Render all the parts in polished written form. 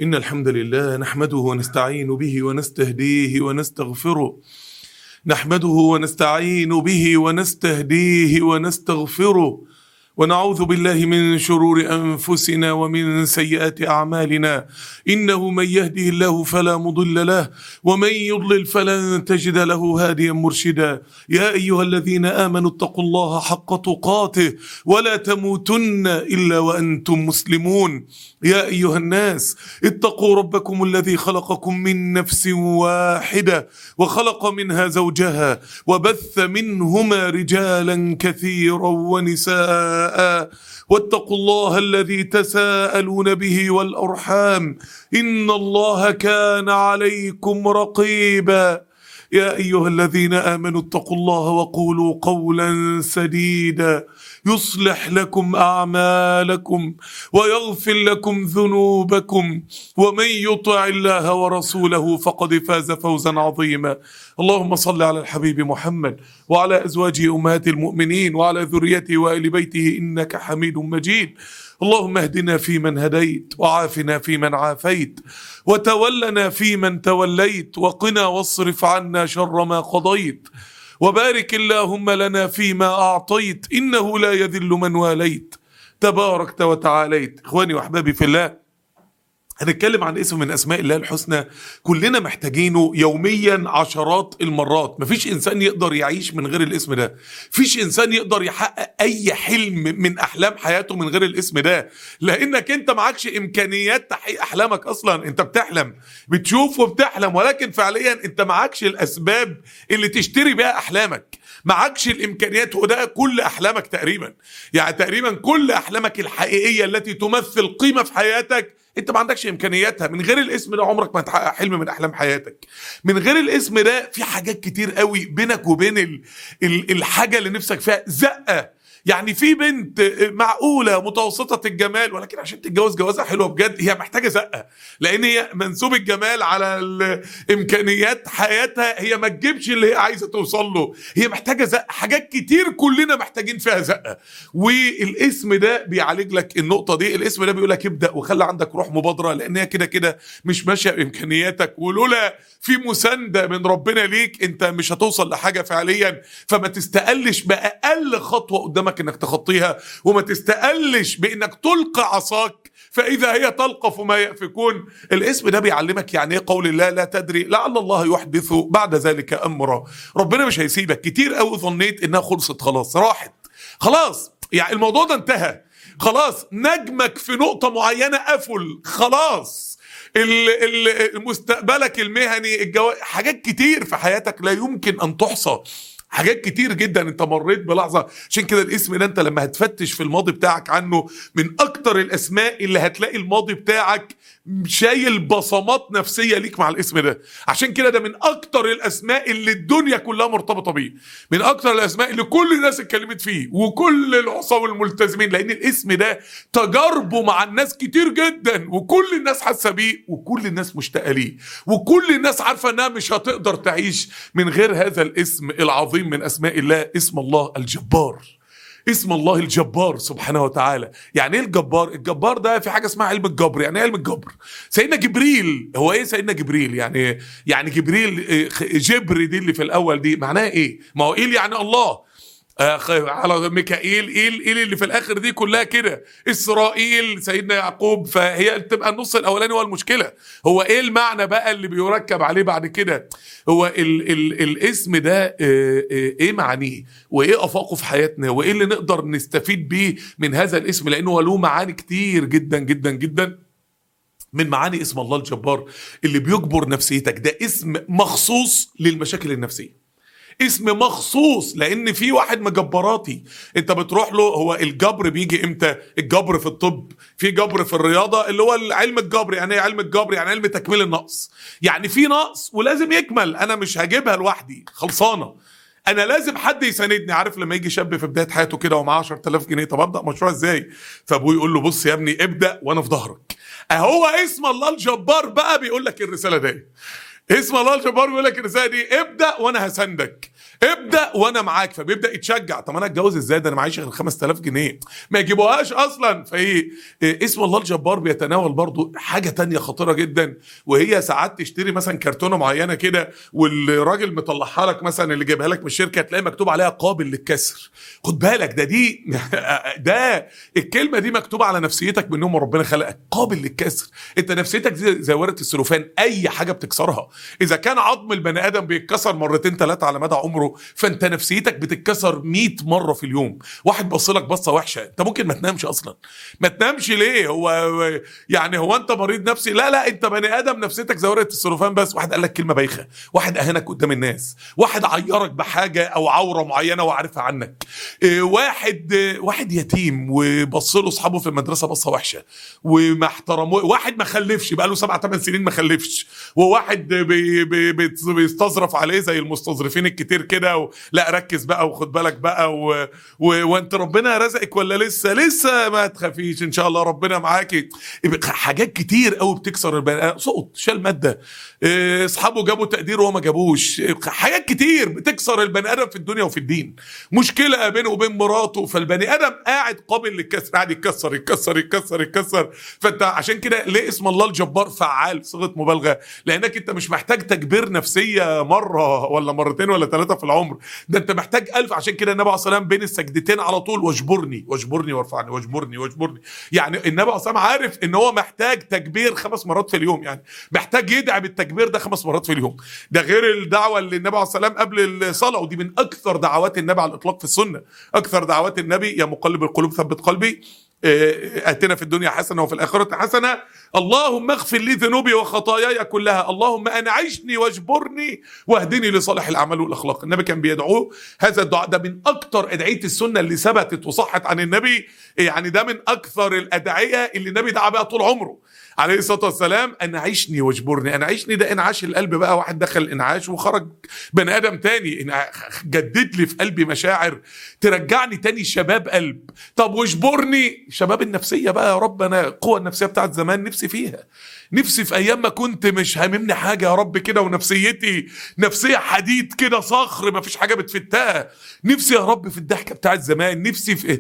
إن الحمد لله نحمده ونستعين به ونستهديه ونستغفره. نحمده ونستعين به ونستهديه ونستغفره، ونعوذ بالله من شرور أنفسنا ومن سيئات أعمالنا. إنه من يهده الله فلا مضل له، ومن يضلل فلن تجد له هاديا مرشدا. يا أيها الذين آمنوا اتقوا الله حق تقاته ولا تموتن إلا وأنتم مسلمون. يا أيها الناس اتقوا ربكم الذي خلقكم من نفس واحدة وخلق منها زوجها وبث منهما رجالا كثيرا ونساء، واتقوا الله الذي تساءلون به والأرحام إن الله كان عليكم رقيبا. يا أيها الذين آمنوا اتقوا الله وقولوا قولا سديدا يصلح لكم أعمالكم ويغفر لكم ذنوبكم، ومن يطع الله ورسوله فقد فاز فوزا عظيما. اللهم صل على الحبيب محمد وعلى أزواجه أمهات المؤمنين وعلى ذريته وآل بيته إنك حميد مجيد. اللهم اهدنا فيمن هديت، وعافنا فيمن عافيت، وتولنا فيمن توليت، وقنا واصرف عنا شر ما قضيت، وبارك اللهم لنا فيما أعطيت، إنه لا يذل من واليت تباركت وتعاليت. إخواني وأحبابي في الله، هنتكلم عن اسم من أسماء الله الحسنى كلنا محتاجينه يوميا عشرات المرات. مفيش إنسان يقدر يعيش من غير الاسم ده، مفيش إنسان يقدر يحقق أي حلم من أحلام حياته من غير الاسم ده، لأنك أنت معكش إمكانيات تحقيق أحلامك أصلا. أنت بتحلم، بتشوف وبتحلم، ولكن فعليا أنت معكش الأسباب اللي تشتري بها أحلامك، معكش الإمكانيات، وده كل أحلامك تقريبا. يعني تقريبا كل أحلامك الحقيقية التي تمثل قيمة في حياتك انت ما عندكش امكانياتها. من غير الاسم ده عمرك ما هتحقق حلم من احلام حياتك. من غير الاسم ده في حاجات كتير قوي بينك وبين الحاجة اللي نفسك فيها زقة. يعني في بنت معقولة متوسطة الجمال، ولكن عشان تتجوز جوازها حلوة بجد هي محتاجة زقة، لان هي منسوب الجمال على الامكانيات حياتها هي ما تجيبش اللي هي عايزة توصل له، هي محتاجة زقة. حاجات كتير كلنا محتاجين فيها زقة، والاسم ده بيعالج لك النقطة دي. الاسم ده بيقول لك ابدأ وخلي عندك روح مبادرة، لان هي كده كده مش ماشية بامكانياتك، ولولا في مساندة من ربنا ليك انت مش هتوصل لحاجة فعليا. فما تستقلش بأقل خطوة قدامك انك تخطيها، وما تستقلش بانك تلقى عصاك فاذا هي تلقف ما يأفكون. الاسم ده بيعلمك يعني ايه قول الله لا تدري لعل الله يحدث بعد ذلك امرا. ربنا مش هيسيبك. كتير قوي ظنيت انها خلصت، خلاص راحت، خلاص يعني الموضوع ده انتهى، خلاص نجمك في نقطة معينة قفل، خلاص مستقبلك المهني، حاجات كتير في حياتك لا يمكن ان تحصى، حاجات كتير جدا انت مريت بلحظة. عشان كده الاسم ده انت لما هتفتش في الماضي بتاعك عنه من اكتر الاسماء اللي هتلاقي الماضي بتاعك شايل بصمات نفسية ليك مع الاسم ده. عشان كده ده من اكتر الاسماء اللي الدنيا كلها مرتبطة بيه، من اكتر الاسماء اللي كل الناس اتكلمت فيه وكل العصاة والملتزمين، لان الاسم ده تجاربه مع الناس كتير جدا، وكل الناس حاسة بيه، وكل الناس مشتاقة ليه، وكل الناس عارفة انها مش هتقدر تعيش من غير هذا الاسم العظيم من اسماء الله. اسم الله الجبار، اسم الله الجبار سبحانه وتعالى. يعني ايه الجبار؟ الجبار ده في حاجه اسمها علم الجبر. يعني ايه علم الجبر؟ سيدنا جبريل، هو ايه سيدنا جبريل؟ يعني جبريل، جبر دي اللي في الاول دي معناها ايه؟ ما هو ايه يعني الله على ميكائيل، ايه اللي في الاخر دي كلها كده، اسرائيل سيدنا يعقوب، فهي تبقى النص الاولاني هو المشكله. هو ايه المعنى بقى اللي بيركب عليه بعد كده؟ هو الاسم ده ايه معانيه، وايه افاقه في حياتنا، وايه اللي نقدر نستفيد بيه من هذا الاسم، لانه له معاني كتير جدا جدا جدا. من معاني اسم الله الجبار اللي بيجبر نفسيتك، ده اسم مخصوص للمشاكل النفسيه، اسم مخصوص لان في واحد مجبراتي انت بتروح له. هو الجبر بيجي امتى؟ الجبر في الطب، في جبر في الرياضة اللي هو علم الجبر. يعني ايه علم الجبر؟ يعني علم تكميل النقص. يعني في نقص ولازم يكمل، انا مش هجيبها لوحدي خلصانة، انا لازم حد يساندني. عارف لما يجي شاب في بداية حياته كده ومعاه 10,000 جنيه، طب ابدا مشروع ازاي؟ فابوه يقول له بص يا ابني ابدا وانا في ظهرك. اهو اسم الله الجبار بقى بيقول لك الرسالة دي. اسم الله الجبار بيقول لك الرسالة دي ابدأ وانا هساندك. ابدا وانا معاك. فبيبدا يتشجع، طب انا اتجوز ازاي ده انا معيش غير 5000 جنيه ما يجيبوهاش اصلا. فايه اسم الله الجبار بيتناول برضو حاجه تانية خطيره جدا، وهي ساعات تشتري مثلا كرتونه معينه كده والراجل مطلعها لك مثلا اللي جايبها لك من الشركه، تلاقي مكتوب عليها قابل للكسر. خد بالك ده الكلمه دي مكتوبه على نفسيتك من يوم ما ربنا خلقك، قابل للكسر. انت نفسيتك زي ورقه السلوفان، اي حاجه بتكسرها. اذا كان عظم البني ادم بيتكسر مرتين ثلاثه على مدى عمره، فانت نفسيتك بتتكسر 100 مره في اليوم. واحد بص لك بصه وحشه، انت ممكن ما تنامش اصلا. ما تنامش ليه؟ هو انت مريض نفسي؟ لا انت بني ادم نفسيتك زي ورقه السلوفان. بس واحد قال لك كلمه بايخه، واحد اهانك قدام الناس، واحد عيرك بحاجه او عوره معينه وعارفها عنك، واحد يتيم وبص له اصحابه في المدرسه بصه وحشه وما احترموه، واحد ما خلفش بقى له 7 8 سنين ما خلفش، وواحد بيستظرف عليه زي المستظرفين الكتير كده لا ركز بقى وخد بالك بقى وانت ربنا رزقك ولا لسه ما تخافيش ان شاء الله ربنا معاكي. حاجات كتير قوي بتكسر البني ادم، سقط شال ماده، اصحابه جابوا تقدير وهو ما جابوش، حاجات كتير بتكسر البني ادم في الدنيا وفي الدين. مشكله بينه وبين مراته، فالبني ادم قاعد قابل للكسر، قاعد يتكسر يتكسر يتكسر يتكسر. فانت عشان كده ليه اسم الله الجبار فعال صيغه مبالغه؟ لانك انت مش محتاج تكبير نفسيه مره ولا مرتين ولا 3 في العمر، ده انت محتاج 1000. عشان كده النبي عليه الصلاه والسلام بين السجدتين على طول واجبرني وارفعني واجبرني. يعني النبي عليه الصلاه والسلام عارف ان هو محتاج تكبير 5 مرات في اليوم، يعني محتاج يدعي بالتكبير ده 5 مرات في اليوم. ده غير الدعوه اللي النبي عليه الصلاه والسلام قبل الصلاه، ودي من اكثر دعوات النبي على الاطلاق في السنه. اكثر دعوات النبي: يا مقلب القلوب ثبت قلبي، اتنا في الدنيا حسنه وفي الاخره حسنه، اللهم اغفر لي ذنوبي وخطاياي كلها، اللهم انعشني واجبرني واهدني لصالح الاعمال والاخلاق. النبي كان بيدعوه هذا الدعاء، ده من اكثر ادعيه السنه اللي ثبتت وصحت عن النبي. يعني ده من اكثر الادعيه اللي النبي دعا بها طول عمره عليه الصلاه والسلام: انعشني واجبرني. انعشني ده انعاش القلب بقى، واحد دخل انعاش وخرج بني ادم تاني، جدد لي في قلبي مشاعر ترجعني تاني شباب قلب. طب واجبرني شباب النفسيه بقى يا رب، انا القوه النفسيه بتاعت زمان نفسي فيها، نفسي في ايام ما كنت مش هاممني حاجه يا رب كده، ونفسيتي نفسيه حديد كده صخر ما فيش حاجه بتفتها. نفسي يا رب في الضحكه بتاعت زمان، نفسي في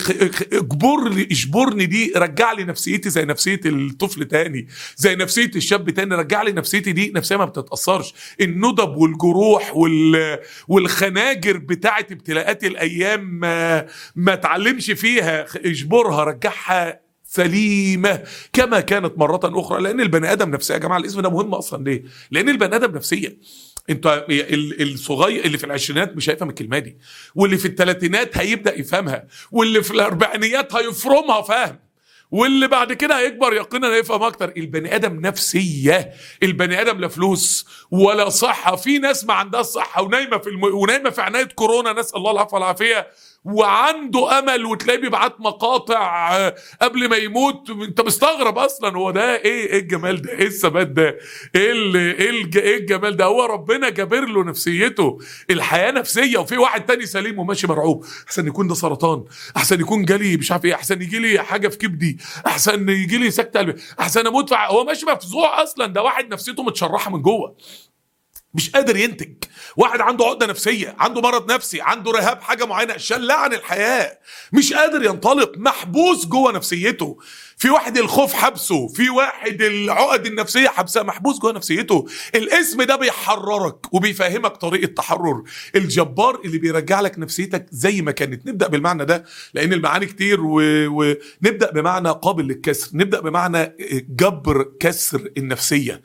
اجبرني دي، رجع لي نفسيتي زي نفسيه الطفل تاني، زي نفسيه الشاب تاني، رجع لي نفسيتي دي نفسيه ما بتتاثرش. الندب والجروح والخناجر بتاعت ابتلاءات الايام ما تعلمش فيها، اجبرها رجعها سليمه كما كانت مره اخرى. لان البني ادم نفسيه يا جماعه، الاسم ده مهم اصلا ليه؟ لان البني ادم نفسيه. انت الصغير اللي في العشرينات مش هيفهم الكلمه دي، واللي في الثلاثينات هيبدا يفهمها، واللي في الاربعينيات هيفرمها فهم، واللي بعد كده هيكبر يقينا هيفهم اكتر. البني ادم نفسيه، البني ادم لا فلوس ولا صحه. في ناس ما عندها صحه ونايمه ونايمه في عنايه كورونا، نسال الله العفو والعافيه، وعنده امل وتلاقيه بيبعت مقاطع قبل ما يموت. انت مستغرب اصلا هو ده ايه الجمال ده، ايه الثبات ده، ايه الجمال ده. هو ربنا جابر له نفسيته، الحياه نفسيه. وفي واحد تاني سليم وماشي مرعوب، احسن يكون ده سرطان، احسن يكون جالي مش عارف ايه، احسن يجي لي حاجه في كبدي، احسن يجي لي سكته قلبي، احسن اموت. هو ماشي مفزوع اصلا، ده واحد نفسيته متشرحه من جوه مش قادر ينتج. واحد عنده عقده نفسيه، عنده مرض نفسي، عنده رهاب حاجه معينه، شلة عن الحياه، مش قادر ينطلق، محبوس جوه نفسيته. في واحد الخوف حبسه، في واحد العقد النفسيه حبسه، محبوس جوه نفسيته. الاسم ده بيحررك وبيفهمك طريقه تحرر. الجبار اللي بيرجع لك نفسيتك زي ما كانت. نبدا بالمعنى ده لان المعاني كتير، ونبدا بمعنى قابل للكسر، نبدا بمعنى جبر كسر النفسيه.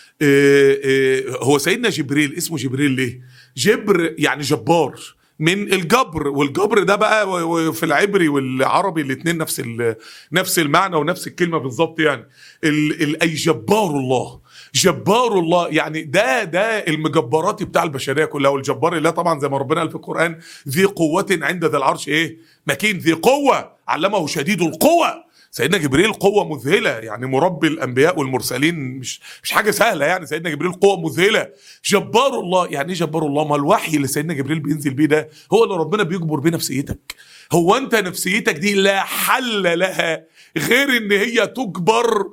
هو سيدنا جبريل اسمه جبريل ليه؟ جبر يعني جبار من الجبر، والجبر ده بقى في العبري والعربي الاثنين نفس المعنى ونفس الكلمه بالظبط. يعني اي جبار الله، جبار الله يعني ده المجبرات بتاع البشريه كلها. والجبار الله طبعا زي ما ربنا قال في القران: ذي قوه عند ذي العرش مكين، ذي قوه علمه شديد القوه. سيدنا جبريل قوة مذهلة، يعني مربي الأنبياء والمرسلين مش حاجة سهلة. يعني سيدنا جبريل قوة مذهلة. جبار الله يعني ايه جبار الله؟ ما الوحي اللي سيدنا جبريل بينزل بيه ده هو اللي ربنا بيجبر بيه نفسيتك. هو انت نفسيتك دي لا حل لها غير ان هي تجبر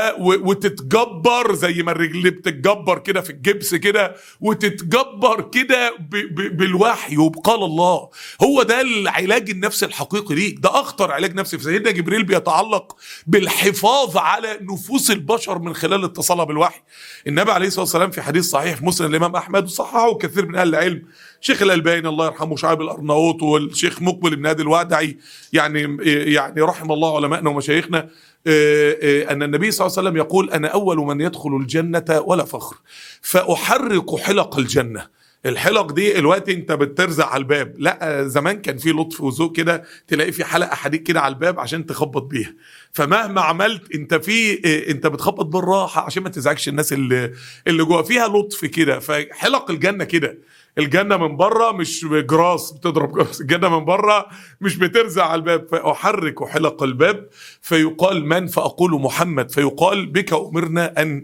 وتتجبر زي ما الرجل بتتجبر كده في الجبس كده، وتتجبر كده بالوحي وبقال الله. هو ده العلاج النفسي الحقيقي ليك، ده اخطر علاج نفسي. في سيدنا جبريل بيتعلق بالحفاظ على نفوس البشر من خلال اتصالها بالوحي. النبي عليه الصلاه والسلام في حديث صحيح في مسند الامام احمد وصححه كثير من اهل العلم، شيخ الألباني الله يرحمه، شعيب الأرناؤوط، والشيخ مقبل بن هادي الوادعي، يعني رحم الله علماءنا ومشايخنا، أن النبي صلى الله عليه وسلم يقول: أنا أول من يدخل الجنة ولا فخر، فأحرق حلق الجنة. الحلق دي الوقت انت بترزع على الباب، لا زمان كان في لطف وذوق كده، تلاقي في حلقه حديد كده على الباب عشان تخبط بيها، فمهما عملت انت بتخبط بالراحه عشان ما تزعجش الناس اللي جوه، فيها لطف كده. فحلق الجنه كده، الجنه من بره مش جراس بتضرب جراس، الجنه من بره مش بترزع على الباب. فاحرك حلق الباب فيقال من؟ فاقول محمد، فيقال بك امرنا ان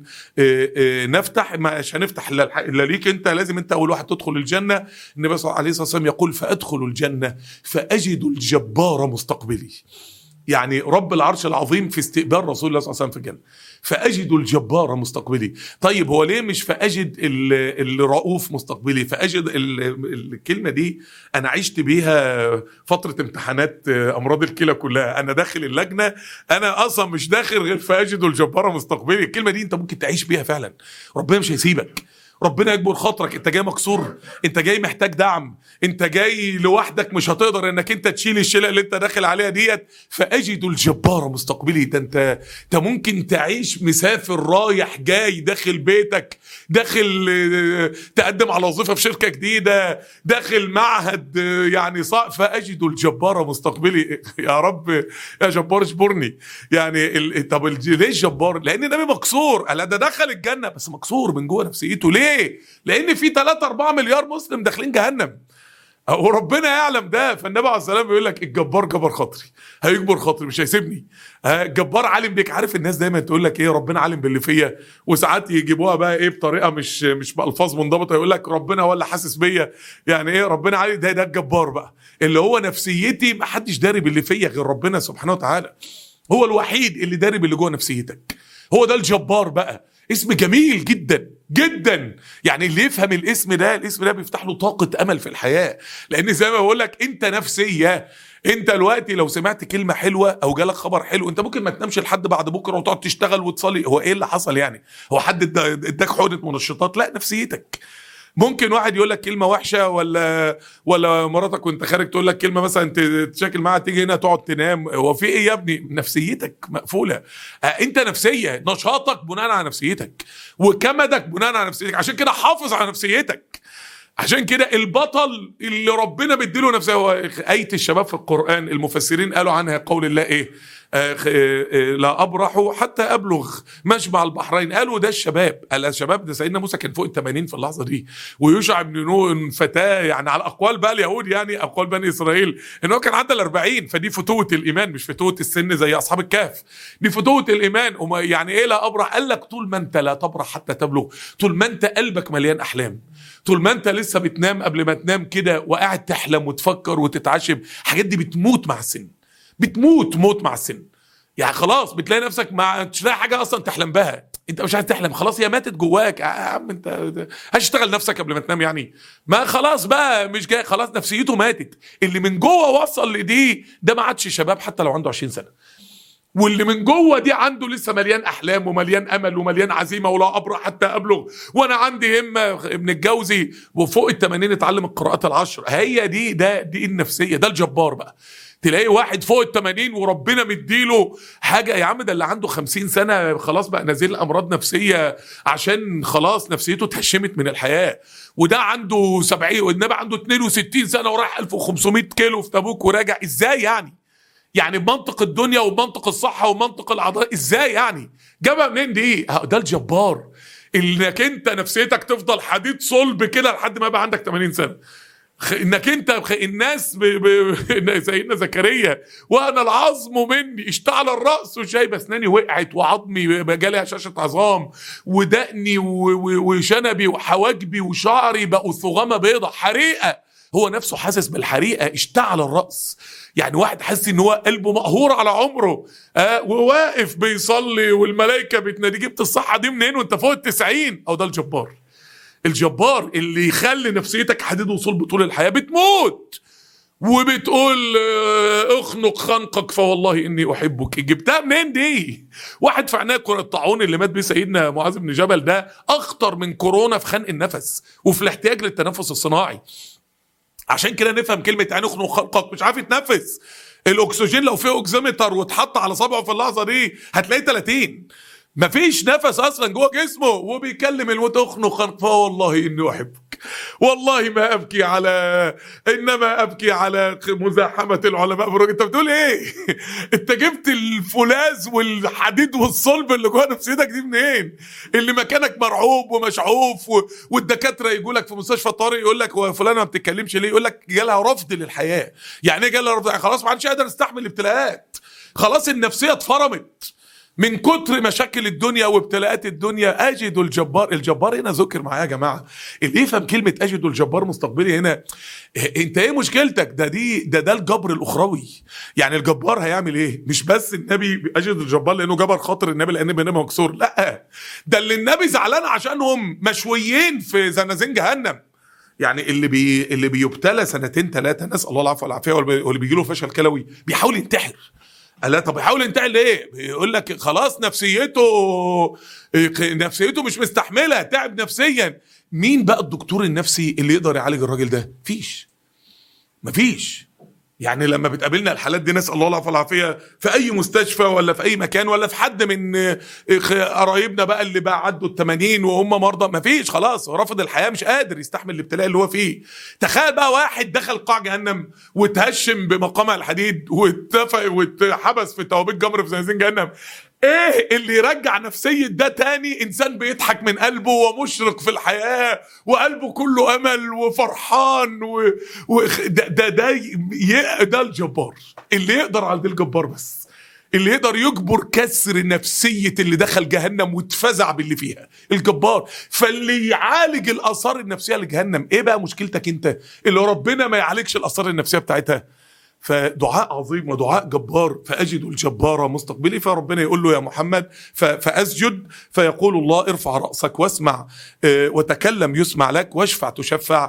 نفتح، مش هنفتح الا ليك انت، لازم انت اول واحد تدخل الجنه. النبي صلى الله عليه وسلم يقول: فادخل الجنه فاجد الجبار مستقبلي، يعني رب العرش العظيم في استقبال رسول الله صلى الله عليه وسلم في الجنة، فأجد الجبار مستقبلي. طيب هو ليه مش فأجد الرؤوف مستقبلي؟ فأجد الكلمة دي أنا عشت بيها فترة امتحانات أمراض الكلى كلها، أنا داخل اللجنة أنا أصلا مش داخل غير فأجد الجبار مستقبلي. الكلمة دي أنت ممكن تعيش بيها فعلا، ربنا مش هيسيبك، ربنا يكبر خاطرك. انت جاي مكسور، انت جاي محتاج دعم، انت جاي لوحدك مش هتقدر انك انت تشيل الشيله اللي انت داخل عليها ديت. فاجد الجبار مستقبلي، ده انت ممكن تعيش مسافر رايح جاي، داخل بيتك، داخل تقدم على وظيفه في شركه جديده، داخل معهد يعني صعب. فاجد الجبار مستقبلي، يا رب يا جبار اجبرني. يعني طب ليه الجبار؟ لان النبي مكسور، قال ده دخل الجنه بس مكسور من جوه نفسيته. ليه؟ لان في 3-4 مليار مسلم داخلين جهنم وربنا يعلم ده. فالنبي عليه السلام بيقول لك: الجبار جبر خاطري، هيجبر خاطري مش هيسيبني. الجبار عالم بيك. عارف الناس دايما تقول لك ايه؟ ربنا عالم باللي فيا، وساعات يجيبوها بقى ايه بطريقه مش بالفاظ منضبطه، يقول لك ربنا ولا حاسس بيا، يعني ايه ربنا عالم؟ ده الجبار بقى، اللي هو نفسيتي ما حدش داري باللي فيا غير ربنا سبحانه وتعالى، هو الوحيد اللي داري باللي جوه نفسيتك. هو ده الجبار بقى. اسم جميل جدا جدا، يعني اللي يفهم الاسم ده بيفتح له طاقة امل في الحياة. لان زي ما بقول لك انت نفسية، انت دلوقتي لو سمعت كلمة حلوة او جالك خبر حلو، انت ممكن ما تنامش لحد بعد بكرة وتقعد تشتغل وتصلي. هو ايه اللي حصل يعني؟ هو حد اداك حقنة منشطات؟ لا، نفسيتك. ممكن واحد يقول لك كلمه وحشه، ولا مراتك وانت خارج تقول لك كلمه مثلا تتشاكل معاها، تيجي هنا تقعد تنام. هو في ايه يا ابني؟ نفسيتك مقفوله. انت نفسيه، نشاطك بناء على نفسيتك، وكمدك بناء على نفسيتك. عشان كده حافظ على نفسيتك. عشان كده البطل اللي ربنا بيديله نفسه، هو آية الشباب في القرآن المفسرين قالوا عنها قول الله ايه؟ لا أبرح حتى أبلغ مجمع البحرين. قالوا ده الشباب. الشباب ده سيدنا موسى كان فوق ال80 في اللحظة دي، ويوشع بن نون فتاة، يعني على أقوال بقى اليهود، يعني أقوال بني إسرائيل إن هو كان عدى ال40. فدي فتوة الإيمان، مش فتوة السن زي أصحاب الكهف، دي فتوة الإيمان. يعني إيه لا أبرح؟ قال لك طول ما أنت لا تبرح حتى تبلغ، طول ما أنت قلبك مليان أحلام، طول ما انت لسه بتنام قبل ما تنام كده وقاعد تحلم وتفكر وتتعشم، الحاجات دي بتموت مع السن، موت مع السن. يعني خلاص بتلاقي نفسك مش لاقي حاجه اصلا تحلم بها، انت مش عايز تحلم، خلاص هي ماتت جواك. يا عم انت هتشتغل نفسك قبل ما تنام يعني؟ ما خلاص بقى مش جاي، خلاص نفسيته ماتت. اللي من جوه وصل لدي ده ما عادش شباب حتى لو عنده 20 سنه، واللي من جوه دي عنده لسه مليان احلام ومليان امل ومليان عزيمه، ولا ابرح حتى ابلغ، وانا عندي همه. ابن الجوزي وفوق ال80 اتعلم القراءات ال10. هي دي النفسيه، ده الجبار بقى. تلاقي واحد فوق ال80 وربنا مديله حاجه، يا عم ده اللي عنده 50 سنه خلاص بقى نازل امراض نفسيه عشان خلاص نفسيته اتهشمت من الحياه، وده عنده 70 والنبي عنده 62 سنه وراح 1500 كيلو في تبوك وراجع. ازاي يعني بمنطق الدنيا وبمنطق الصحة ومنطق العضلات، ازاي يعني؟ جابها منين دي؟ ده الجبار. انك انت نفسيتك تفضل حديد صلب كده لحد ما يبقى عندك 80 سنة. انك انت الناس سيدنا زكريا وانا العظم مني اشتعل الرأس وشايب اسناني وقعت وعظمي جالي هشاشة عظام ودقني وشنبي وحواجبي وشعري بقوا ثغامة بيضة حريقة. هو نفسه حاسس بالحريقه، اشتعل الراس. يعني واحد حاسس ان هو قلبه مقهور على عمره، وواقف بيصلي والملائكه بتنادي جبت الصحه دي منين وانت فوق ال90؟ او ده الجبار. الجبار اللي يخلي نفسيتك حديد وصلب طول الحياه، بتموت وبتقول اخنق خنقك فوالله اني احبك. جبتها منين دي؟ واحد في عناية الطاعون اللي مات بيه سيدنا معاذ بن جبل ده اخطر من كورونا في خنق النفس وفي الاحتياج للتنفس الصناعي. عشان كده نفهم كلمه يعني اخنق خنقك، مش عارف يتنفس. الاكسجين لو فيه اوكسيمتر واتحط على صبعه في اللحظه دي هتلاقيه 30. مفيش نفس اصلا جوه جسمه وبيكلم الموت اخنق خنق فوالله اني احبك. والله ما ابكي على، انما ابكي على مزاحمه العلماء. انت بتقول ايه؟ انت جبت الفولاذ والحديد والصلب اللي جوه نفسيتك دي منين؟ اللي مكانك مرعوب ومشعوف والدكاتره يجوا لك في مستشفى الطارئ يقول لك هو فلانه ما بتتكلمش ليه؟ يقول لك جالها رفض للحياه. يعني ايه جالها رفض؟ يعني خلاص ما عادش قادر يستحمل الابتلاءات، خلاص النفسيه اتفرمت من كتر مشاكل الدنيا وابتلاءات الدنيا. اجد الجبار. الجبار هنا ذكر معايا يا جماعه، اللي يفهم كلمه اجد الجبار مستقبلي هنا، انت ايه مشكلتك؟ ده الجبر الاخروي. يعني الجبار هيعمل ايه؟ مش بس النبي اجد الجبار لانه جبر خاطر النبي لان بينما مكسور، لا، ده اللي النبي زعلان عشانهم مشويين في زنازين جهنم. يعني اللي بيبتلى 2 3 نسال الله العفو والعافيه، واللي بيجي له فشل كلوي بيحاول ينتحر. لا طب يحاول ينتقل ليه؟ بيقول لك خلاص نفسيته مش مستحمله، تعب نفسيا. مين بقى الدكتور النفسي اللي يقدر يعالج الراجل ده؟ مفيش. يعني لما بتقابلنا الحالات دي نسال الله العافيه والعافيه في اي مستشفى ولا في اي مكان ولا في حد من قرايبنا بقى اللي بقى عدوا ال80 وهم مرضى، مفيش، خلاص هو رافض الحياه، مش قادر يستحمل الابتلاء اللي هو فيه. تخيل بقى واحد دخل قاع جهنم وتهشم بمقامع الحديد واتحبس في توابيت جمر في زنازين جهنم. ايه اللي يرجع نفسية ده تاني؟ انسان بيضحك من قلبه ومشرق في الحياة وقلبه كله امل وفرحان ده الجبار اللي يقدر على ده. الجبار بس اللي يقدر يجبر كسر نفسية اللي دخل جهنم واتفزع باللي فيها، الجبار. فاللي يعالج الاثار النفسية لجهنم. ايه بقى مشكلتك انت اللي ربنا ما يعالجش الاثار النفسية بتاعتها؟ فدعاء عظيم ودعاء جبار. فأجد الجبار مستقبلي، فربنا يقول له يا محمد فأسجد، فيقول الله ارفع رأسك واسمع وتكلم يسمع لك واشفع تشفع.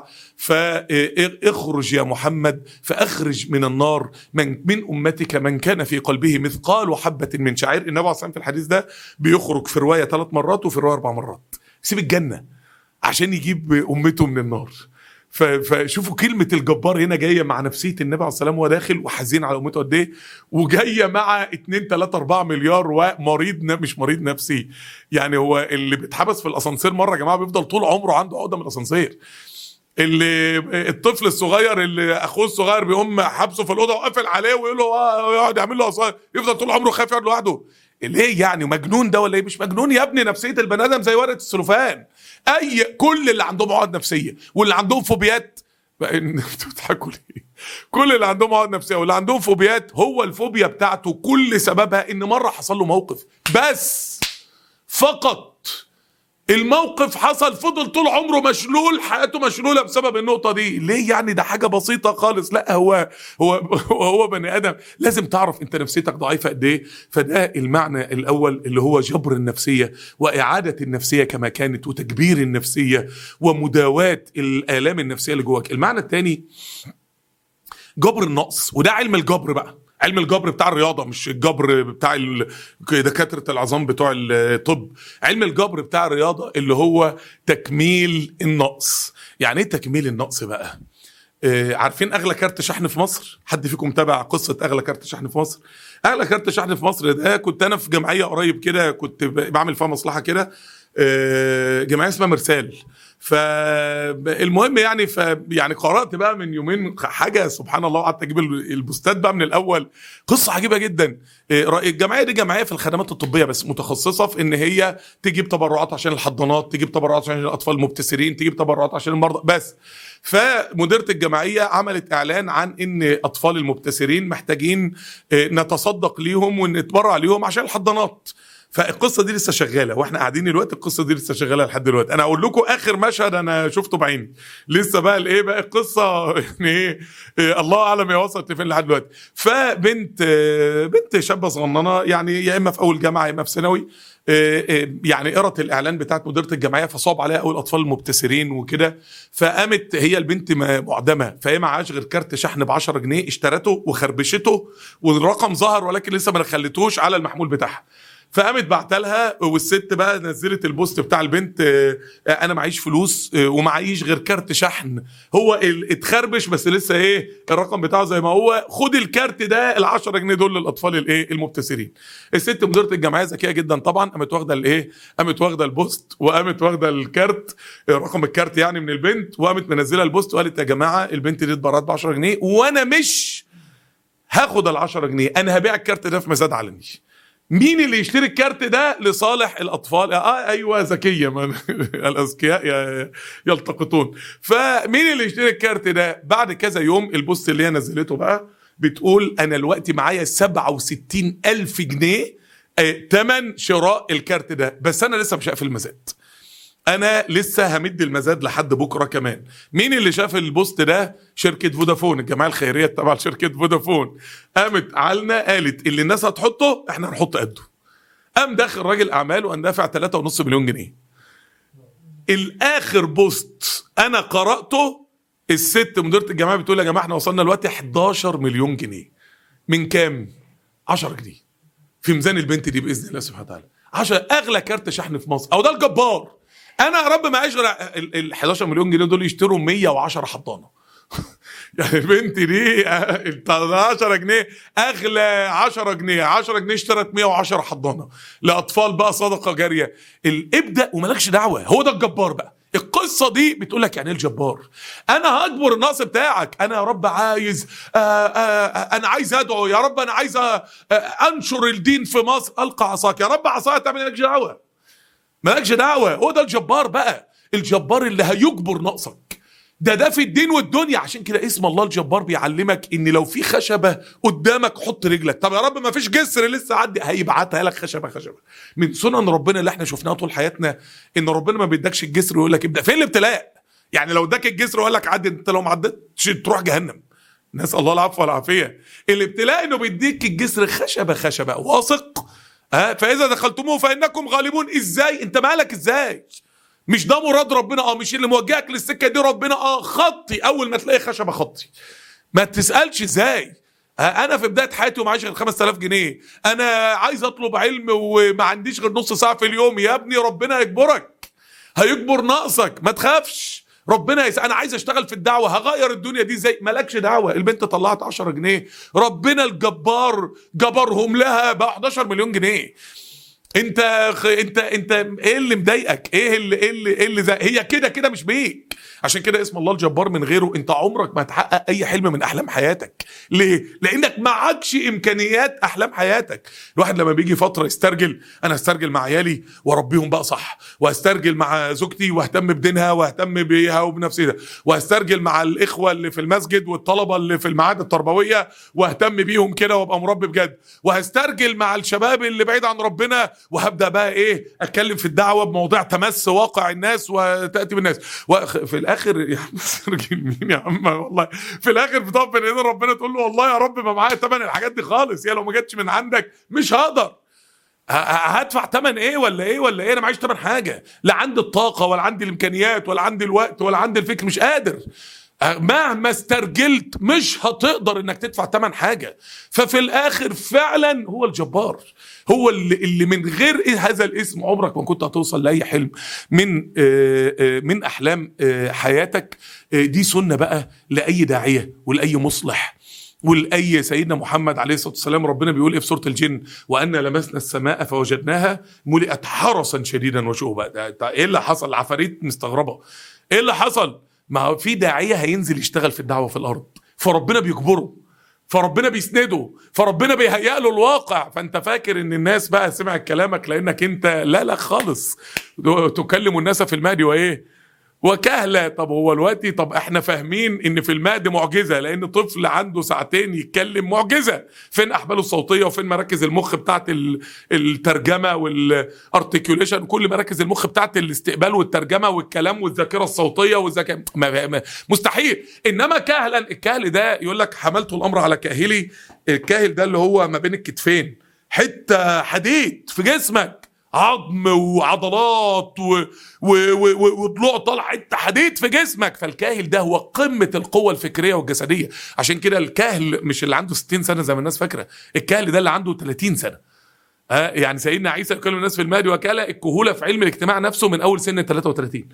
فاخرج يا محمد، فأخرج من النار من أمتك من كان في قلبه مثقال حبة من شعير. النبي عليه الصلاة والسلام في الحديث ده بيخرج في رواية 3 مرات وفي رواية 4 مرات، يسيب الجنة عشان يجيب أمته من النار. فشوفوا كلمة الجبار هنا جاية مع نفسية النبي عليه السلام وهو داخل وحزين على أمته قد إيه، وجاية مع 2 3 4 مليار ومريض مش مريض نفسي. يعني هو اللي بيتحبس في الأسانسير مرة يا جماعة بيفضل طول عمره عنده عقدة من الأسانسير. اللي الطفل الصغير اللي أخوه الصغير بيقوم حبسه في الأوضة وقافل عليه ويقول له يقعد يعمل له أصلا، يفضل طول عمره خايف يقعد لوحده. ليه يعني؟ مجنون ده ولا ايه؟ مش مجنون يا ابني، نفسيه البني ادم زي ورقه السلوفان. كل اللي عندهم عقد نفسيه واللي عندهم فوبيات بتضحكوا ليه؟ كل اللي عندهم عقد نفسيه واللي عندهم فوبيات، هو الفوبيا بتاعته كل سببها ان مره حصل له موقف بس فقط. الموقف حصل، فضل طول عمره مشلول، حياته مشلوله بسبب النقطه دي. ليه يعني؟ ده حاجه بسيطه خالص. لا، هو بني ادم. لازم تعرف انت نفسيتك ضعيفه قد ايه. فده المعنى الاول اللي هو جبر النفسيه واعاده النفسيه كما كانت وتكبير النفسيه ومداواه الالام النفسيه اللي جواك. المعنى الثاني جبر النقص، وده علم الجبر بقى، علم الجبر بتاع الرياضة، مش الجبر بتاع دكاترة العظام بتوع الطب. علم الجبر بتاع الرياضة اللي هو تكميل النقص. يعني ايه تكميل النقص بقى؟ عارفين اغلى كارت شحن في مصر؟ حد فيكم تابع قصة اغلى كارت شحن في مصر؟ اغلى كارت شحن في مصر ده كنت انا في جمعية قريب كده، كنت بعمل فيها مصلحة كده، جمعية اسمها مرسال. فالمهم يعني قرأت بقى من يومين حاجة سبحان الله، قعدت اجيب البوستات بقى من الاول. قصة عجيبة جدا. الجمعية دي جمعية في الخدمات الطبية بس، متخصصة في ان هي تجيب تبرعات عشان الحضانات، تجيب تبرعات عشان الاطفال المبتسرين، تجيب تبرعات عشان المرضى بس. فمديرة الجمعية عملت اعلان عن ان اطفال المبتسرين محتاجين نتصدق ليهم ونتبرع ليهم عشان الحضانات. فالقصه دي لسه شغاله واحنا قاعدين دلوقتي، القصه دي لسه شغاله لحد دلوقتي. انا اقول لكم اخر مشهد انا شفته بعيني، لسه بقى الايه بقى القصه يعني إيه الله اعلم هي وصلت لفين لحد دلوقتي. بنت شابه صغننه يعني، يا اما في اول جامعه يا اما في ثانوي، يعني قرأت الاعلان بتاعت مديره الجمعيه فصعب عليها قوي الاطفال المبتسرين وكده، فقامت هي البنت معدمه، فهي معهاش غير كارت شحن ب 10 جنيه اشترته وخربشته والرقم ظهر ولكن لسه ما دخلتوش على المحمول بتاعها. فقامت بعتها لها، والست بقى نزلت البوست بتاع البنت انا معيش فلوس ومعيش غير كارت شحن، هو اتخربش بس لسه ايه الرقم بتاعه زي ما هو، خد الكارت ده ال10 جنيه دول للاطفال الايه المبتسرين. الست مديره الجمعيه ذكيه جدا طبعا، قامت واخده الايه، قامت واخده البوست وقامت واخده الكارت رقم الكارت يعني من البنت، وقامت منزله البوست وقالت يا جماعه البنت دي اتبرعت ب 10 جنيه وانا مش هاخد ال10 جنيه، انا هبيع الكارت ده في مزاد علني. مين اللي يشتري الكارت ده؟ لصالح الاطفال. ايوه ذكيه الاذكياء يلتقطون. فمين اللي يشتري الكارت ده؟ بعد كذا يوم البوست اللي هي نزلته بقى بتقول انا الوقت معايا 67,000 جنيه تمن شراء الكارت ده، بس انا لسه مش هقفل المزاد، انا لسه همد المزاد لحد بكره كمان. مين اللي شاف البوست ده؟ شركه فودافون، الجمعيه الخيريه تبع شركه فودافون، قامت علنا قالت اللي الناس هتحطه احنا هنحط قده. قام داخل راجل اعمال وقام دافع 3.5 مليون جنيه. الاخر بوست انا قراته الست مديره الجمعيه بتقول يا جماعه احنا وصلنا دلوقتي 11 مليون جنيه من كام؟ 10 جنيه في ميزان البنت دي باذن الله سبحانه وتعالى. 10 اغلى كارت شحن في مصر، او ده الجبار. انا يا رب معيش غير ال 11 مليون جنيه دول يشتروا 110 حضانه. يعني البنت دي 10 جنيه اغلى 10 جنيه 10 جنيه اشترت 110 حضانه لاطفال بقى صدقه جاريه. الابدا ومالكش دعوه، هو ده الجبار بقى. القصه دي بتقول لك يعني ايه الجبار. انا هجبر النقص بتاعك، انا يا رب عايز انا عايز ادعو يا رب، انا عايز انشر الدين في مصر، القى عصاك يا رب عصاك تعمل مالكش دعوه، مالكش دعوه. هو ده الجبار بقى، الجبار اللي هيجبر نقصك. ده في الدين والدنيا. عشان كده اسم الله الجبار بيعلمك ان لو في خشبه قدامك حط رجلك. طب يا رب ما فيش جسر لسه عدي، هيبعتها لك خشبه. من سنن ربنا اللي احنا شفناها طول حياتنا ان ربنا ما بيدكش الجسر ويقول لك ابدا. فين الابتلاء؟ يعني لو اداك الجسر وقال لك عدي، انت لو ما عدتش تروح جهنم، نسال الله العفو والعافيه. الابتلاء انه بيديك الجسر خشبه واثق، فاذا دخلتموه فانكم غالبون. ازاي؟ انت مالك ازاي؟ مش ده مراد ربنا؟ مش اللي موجهك للسكه دي ربنا؟ خطي. اول ما تلاقي خشبه خطي، ما تسالش ازاي. انا في بدايه حياتي ومعيش غير 5000 جنيه، انا عايز اطلب علم وما عنديش غير نص ساعه في اليوم. يا ابني ربنا هيجبرك، هيجبر نقصك، ما تخافش. ربنا انا عايز اشتغل في الدعوه، هغير الدنيا دي ازاي؟ مالكش دعوه. البنت طلعت 10 جنيه، ربنا الجبار جبرهم لها ب 11 مليون جنيه. انت ايه اللي مضايقك؟ ايه اللي زي هي كده مش بيك. عشان كده اسم الله الجبار من غيره انت عمرك ما هتحقق اي حلم من احلام حياتك. ليه؟ لانك معكش امكانيات احلام حياتك. الواحد لما بيجي فتره يسترجل، انا هسترجل مع عيالي واربيهم بقى صح، وهسترجل مع زوجتي واهتم بدينها واهتم بيها وبنفسيها، وهسترجل مع الاخوه اللي في المسجد والطلبه اللي في المعاهد التربويه واهتم بيهم كده وابقى مربي بجد، وهسترجل مع الشباب اللي بعيد عن ربنا وهبدا بقى ايه اتكلم في الدعوه بمواضيع تمس واقع الناس وتاتي بالناس. وفي الاخر يا عم استرجل مين يا عم؟ والله في الاخر بتقف بين ايدين ربنا تقول له والله يا رب ما معايا ثمن الحاجات دي خالص، يا لو ما جاتش من عندك مش هقدر. هدفع ثمن ايه ولا ايه؟ انا معيش ثمن حاجه، لا عندي الطاقه ولا عندي الامكانيات ولا عندي الوقت ولا عندي الفكر، مش قادر. مهما استرجلت مش هتقدر انك تدفع ثمن حاجه. ففي الاخر فعلا هو الجبار، هو اللي من غير هذا الاسم عمرك ما كنت هتوصل لاي حلم من احلام حياتك. دي سنه بقى لاي داعيه ولاي مصلح ولأي سيدنا محمد عليه الصلاة والسلام. ربنا بيقول ايه في سورة الجن؟ وأن لمسنا السماء فوجدناها ملئت حرسا شديدا وشهبا. ايه اللي حصل؟ العفاريت مستغربة ايه اللي حصل؟ ما هو في داعية هينزل يشتغل في الدعوة في الأرض، فربنا بيجبره، فربنا بيسنده، فربنا بيهيأ له الواقع. فانت فاكر ان الناس بقى سمعت كلامك لانك انت لا خالص. تكلم الناس في المهدي وايه وكهلة. طب هو دلوقتي، طب احنا فاهمين ان في المهد معجزة، لان طفل عنده ساعتين يتكلم معجزة. فين احباله الصوتية وفين مراكز المخ بتاعت الترجمة والارتكيوليشن، كل مراكز المخ بتاعت الاستقبال والترجمة والكلام والذاكرة الصوتية والذاكرة، مستحيل. انما كهلا، الكهل ده يقول لك حملت الامر على كاهلي. الكاهل ده اللي هو ما بين الكتفين، حتة حديد في جسمك، عظم وعضلات وضلوع طالع، حته حديد في جسمك. فالكاهل ده هو قمه القوه الفكريه والجسديه. عشان كده الكاهل مش اللي عنده 60 سنه زي ما الناس فاكره، الكاهل ده اللي عنده 30 سنه. يعني سيدنا عيسى يكلم الناس في المهد وكاله. الكهوله في علم الاجتماع نفسه من اول سن 33.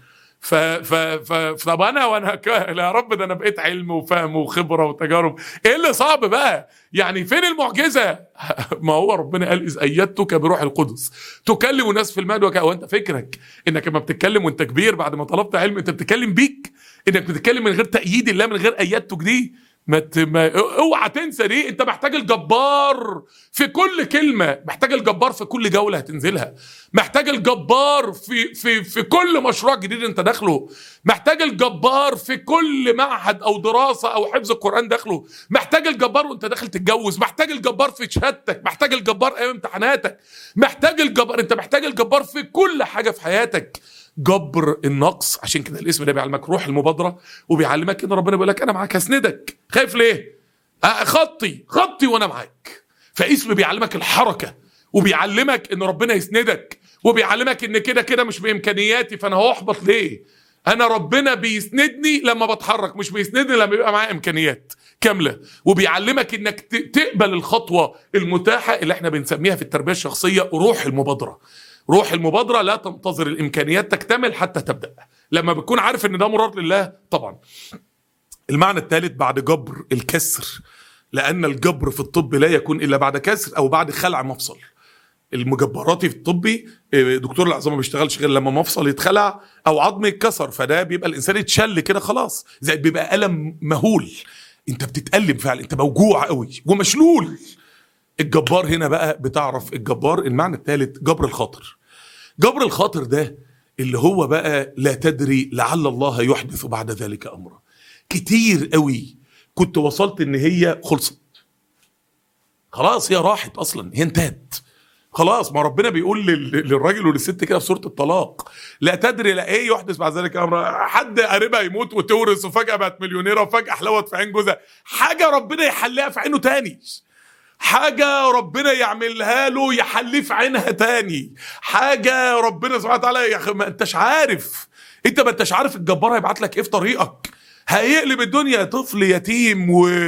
طب وانا كاهل يا رب، ده انا بقيت علم وفهم وخبره وتجارب، ايه اللي صعب بقى؟ يعني فين المعجزه؟ ما هو ربنا قال اذ ايدتك بروح القدس تكلم الناس في المهد وكاله. وانت فكرك انك لما بتتكلم وانت كبير بعد ما طلبت علم انت بتتكلم بيك؟ انك بتتكلم من غير تأييد الله، من غير ايدتك دي؟ اوعى تنسى دي. انت محتاج الجبار في كل كلمه، محتاج الجبار في كل جوله هتنزلها، محتاج الجبار في كل مشروع جديد انت داخله، محتاج الجبار في كل معهد او دراسه او حفظ القران داخله، محتاج الجبار وانت داخل تتجوز، محتاج الجبار في شهادتك، محتاج الجبار ايام امتحاناتك، محتاج الجبار. انت محتاج الجبار في كل حاجه في حياتك. جبر النقص. عشان كده الاسم ده بيعلمك روح المبادره، وبيعلمك ان ربنا بيقول لك انا معاك هسندك. خايف ليه؟ خطي وانا معاك. فاسم بيعلمك الحركه، وبيعلمك ان ربنا يسندك، وبيعلمك ان كده كده مش بامكانياتي فانا هحبط ليه. انا ربنا بيسندني لما بتحرك، مش بيسندني لما يبقى معايا امكانيات كامله. وبيعلمك انك تقبل الخطوه المتاحه اللي احنا بنسميها في التربيه الشخصيه روح المبادره. روح المبادرة لا تنتظر الإمكانيات تكتمل حتى تبدأ، لما بتكون عارف إن ده مراد لله طبعا. المعنى الثالث بعد جبر الكسر، لأن الجبر في الطب لا يكون إلا بعد كسر أو بعد خلع مفصل. المجبراتي في الطبي دكتور العظام ما بيشتغلش غير لما مفصل يتخلع أو عظم يتكسر، فده بيبقى الإنسان يتشل كده خلاص، زي بيبقى ألم مهول، أنت بتتألم فعلا، أنت موجوع قوي ومشلول. الجبار هنا بقى بتعرف الجبار المعنى الثالث جبر الخاطر. جبر الخاطر ده اللي هو بقى لا تدري لعل الله يحدث بعد ذلك أمرا. كتير قوي كنت وصلت ان هي خلصت خلاص، هي راحت اصلا، هي انتهت خلاص. ما ربنا بيقول للراجل وللست كده في سورة الطلاق لا تدري لا ايه يحدث بعد ذلك امرا. حد قريبها يموت وتورث وفجأة بقت مليونيرة وفجأة حلوت في عين جوزها، حاجة ربنا يحليها في عينه تاني، حاجة ربنا يعملها له يحليه في عينها تاني، حاجة ربنا سبحانه وتعالى. يا اخي ما انتش عارف، انت ما انتش عارف الجبار هيبعت لك ايه في طريقك، هيقلب الدنيا. طفل يتيم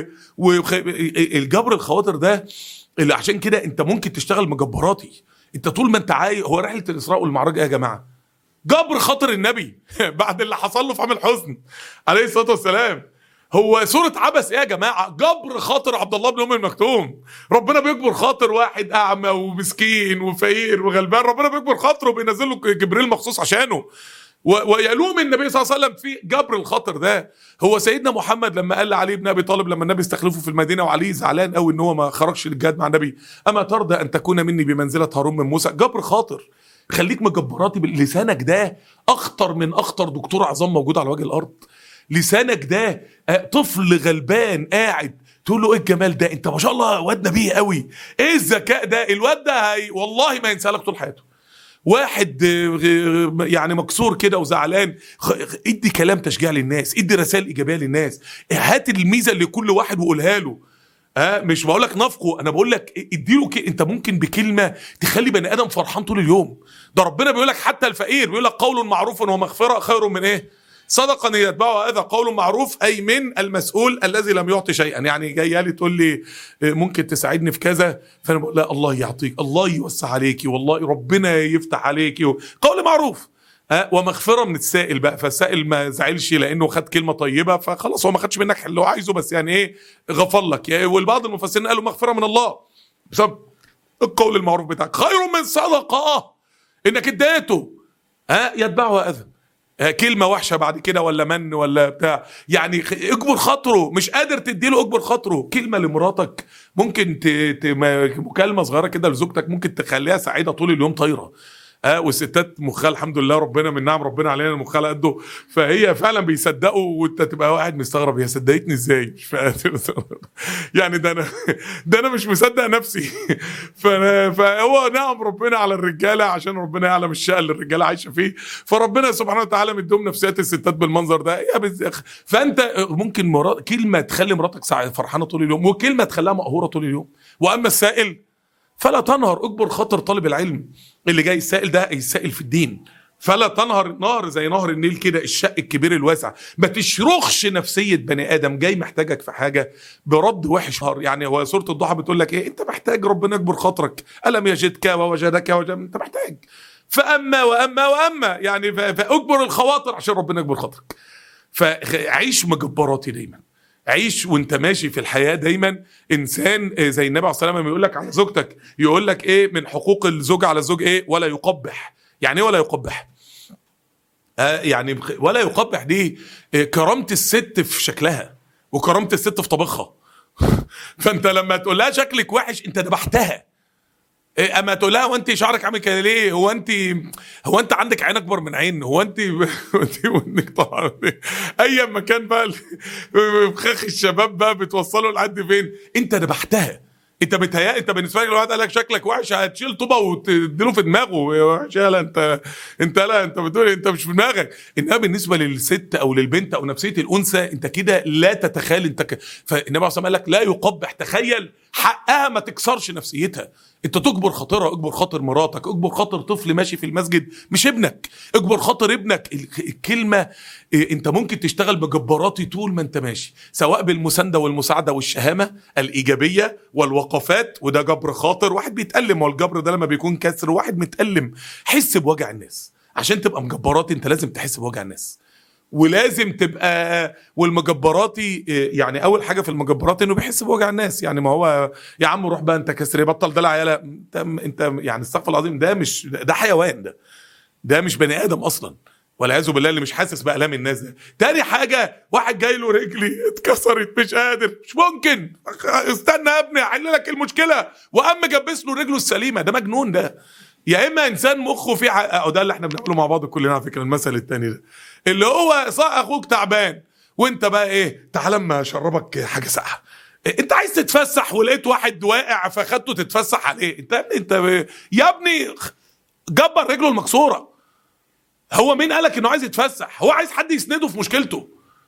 الجبر الخواطر ده اللي عشان كده انت ممكن تشتغل مجبراتي. انت طول ما انت عايز، هو رحلة الإسراء والمعراج ايه يا جماعة؟ جبر خاطر النبي بعد اللي حصل له في عام الحزن عليه الصلاة والسلام. هو سورة عبس ايه يا جماعة؟ جبر خاطر عبد الله بن ام المكتوم. ربنا بيجبر خاطر واحد اعمى ومسكين وفقير وغلبان، ربنا بيجبر خاطره وبينزل له جبريل مخصوص عشانه ويلوم النبي صلى الله عليه وسلم في جبر الخاطر ده. هو سيدنا محمد لما قال لعلي بن ابي طالب لما النبي استخلفه في المدينه وعلي زعلان قوي ان هو ما خرجش للجهاد مع النبي، اما ترضى ان تكون مني بمنزله هارون من موسى. جبر خاطر. خليك مجبراتي بلسانك ده اخطر من اخطر دكتور عظام موجود على وجه الارض. لسانك ده طفل غلبان قاعد تقول له ايه الجمال ده، انت ما شاء الله واد نبيه قوي، ايه الذكاء ده، الواد ده والله ما ينسى لك طول حياته. واحد يعني مكسور كده وزعلان، ادي كلام تشجيع للناس، ادي رسائل ايجابيه للناس، هات الميزه اللي كل واحد وقولها له. مش بقول لك نافقه، انا بقول لك اديله انت ممكن بكلمه تخلي بني ادم فرحان طول اليوم. ده ربنا بيقول لك حتى الفقير بيقول لك قول معروف ومغفره خير من ايه؟ صدقا يتبعها اذى. قول معروف اي من المسؤول الذي لم يعطي شيئا. يعني جايه لي تقول لي ممكن تساعدني في كذا، فانا بقول لا الله يعطيك، الله يوسع عليكي، والله ربنا يفتح عليكي. قول معروف ومغفره من السائل بقى. فالسائل ما زعلش لانه خد كلمه طيبه فخلاص هو ما خدش منك اللي هو عايزه، بس يعني ايه غفر لك. والبعض المفسرين قالوا مغفره من الله بسبب القول المعروف بتاعك خير من صدقه انك اديته يتبعها اذى. كلمة وحشة بعد كده ولا من ولا بتاع، يعني اجبر خاطره. مش قادر تديله اجبر خاطره. كلمة لمراتك ممكن مكالمة صغيرة كده لزوجتك ممكن تخليها سعيدة طول اليوم طايرة. والستات مخها الحمد لله ربنا من نعم ربنا علينا مخها على قده، فهي فعلا بيصدقوا وانت تبقى واحد مستغرب هي صدقتني ازاي مش يعني ده انا مش مصدق نفسي. فهو نعم ربنا على الرجاله عشان ربنا يعلم الشقه اللي الرجاله عايشه فيه، فربنا سبحانه وتعالى مديهم نفسيات الستات بالمنظر ده. فانت ممكن كلمه تخلي مراتك فرحانه طول اليوم وكلمه تخليها مقهوره طول اليوم. واما السائل فلا تنهر، اجبر خاطر طالب العلم اللي جاي السائل ده السائل في الدين، فلا تنهر نهر زي نهر النيل كده الشق الكبير الواسع. ما تشرخش نفسية بني آدم جاي محتاجك في حاجة برد وحش. يعني هو سورة الضحى بتقول لك ايه؟ انت محتاج ربنا يكبر خاطرك، ألم يجدك ووجدك انت محتاج. فأما يعني فأجبر الخواطر عشان ربنا يكبر خاطرك. فعيش مجبراتي دايما، عيش وانت ماشي في الحياة دايما انسان زي النبي عليه الصلاة والسلام يقول لك على زوجتك، يقول لك ايه من حقوق الزوج على الزوج ايه؟ ولا يقبح. يعني ايه ولا يقبح؟ يعني ولا يقبح دي كرامة الست في شكلها وكرامة الست في طبخها. فانت لما تقول لها شكلك وحش انت ذبحتها. اما تقول لها هو انت شعرك عامل كده ليه؟ هو انت عندك عين اكبر من عين؟ هو انت ودنك طالعه ايا مكان بقى بخاخ الشباب بقى بتوصله لحد فين؟ انت ذبحتها. انت بتهيأ انت بالنسبه لك لو واحد قال لك شكلك وحش هتشيل طوبه وتديله في دماغه وحش. لا انت بتقول انت مش في دماغك. انما بالنسبه للست او للبنت او نفسيه الانثى انت كده لا تتخيل. فالنبي عليه الصلاه والسلام قال لك لا يقبح. تخيل حقها ما تكسرش نفسيتها. انت تجبر خاطرها، اجبر خاطر مراتك، اجبر خاطر طفل ماشي في المسجد مش ابنك، اجبر خاطر ابنك. الكلمه انت ممكن تشتغل بجباراتي طول ما انت ماشي، سواء بالمسانده والمساعده والشهامه الايجابيه والوقفات، وده جبر خاطر. واحد بيتألم، والجبر ده لما بيكون كسر واحد متألم. حس بوجع الناس. عشان تبقى مجبراتي انت لازم تحس بوجع الناس، ولازم تبقى والمجبراتي يعني اول حاجه في المجبرات انه بيحس بوجع الناس. يعني ما هو يا عم روح بقى انت كسر بطل دلع يالا انت يعني استغفر العظيم. ده مش ده حيوان، ده مش بني ادم اصلا والعياذ بالله اللي مش حاسس بآلام الناس ده. تاني حاجه واحد جاي له رجلي اتكسرت مش قادر، مش ممكن استنى يا ابني احل لك المشكله وقام جبس له رجله السليمه. ده مجنون ده. يا اما انسان مخه فيه او ده اللي احنا بنعمله مع بعض كلنا على فكره. المثل التاني ده اللي هو اخوك تعبان وانت بقى ايه تعال اما اشربك حاجه ساقعه. انت عايز تتفسح ولقيت واحد واقع فخدته تتفسح عليه. انت يا ابني جبر رجله المكسوره. هو مين قالك انه عايز يتفسح؟ هو عايز حد يسنده في مشكلته.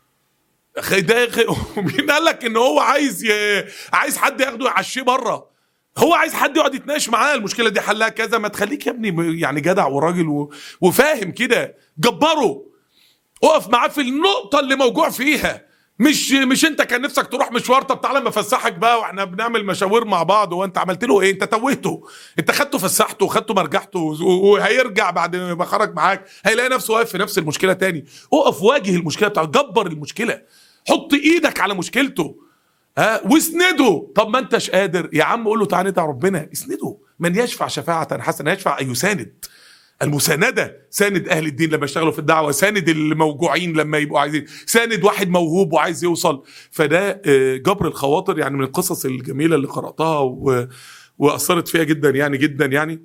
مين قالك انه هو عايز حد ياخده يعشيه بره؟ هو عايز حد يقعد يتناقش معاه المشكله دي حلها كذا. ما تخليك يا ابني يعني جدع وراجل وفاهم كده. جبره، اقف معاه في النقطه اللي موجوع فيها. مش انت كان نفسك تروح مشوار، طب تعالى ما افسحك بقى واحنا بنعمل مشاوير مع بعض. وانت عملت له ايه؟ انت توهته. انت خدته فسحته وخدته مرجحته وهيرجع بعد ما خرج معاك هيلاقي نفسه واقف في نفس المشكله تاني. اقف واجه المشكله بتاعته، جبر المشكله، حط ايدك على مشكلته واسنده. طب ما انتش قادر يا عم قول له تعالى ندعي ربنا. اسنده. من يشفع شفاعه حسنه يشفع ان يساند. المساندة، ساند أهل الدين لما يشتغلوا في الدعوة، ساند الموجوعين لما يبقوا عايزين، ساند واحد موهوب وعايز يوصل. فده جبر الخواطر يعني من القصص الجميلة اللي قرأتها وأثرت فيها جدا يعني جدا يعني.